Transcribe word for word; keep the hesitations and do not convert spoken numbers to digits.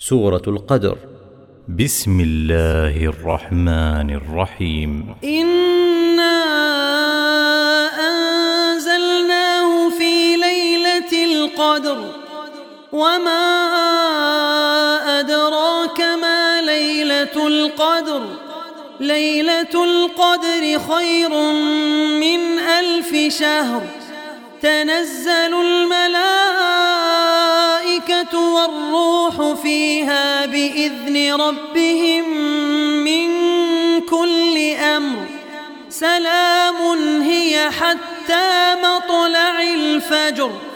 سورة القدر. بسم الله الرحمن الرحيم. إنا أنزلناه في ليلة القدر وما أدراك ما ليلة القدر ليلة القدر خير من ألف شهر. تنزل الملائكة والروح فيها بإذن ربهم من كل أمر. سلام هي حتى مطلع الفجر.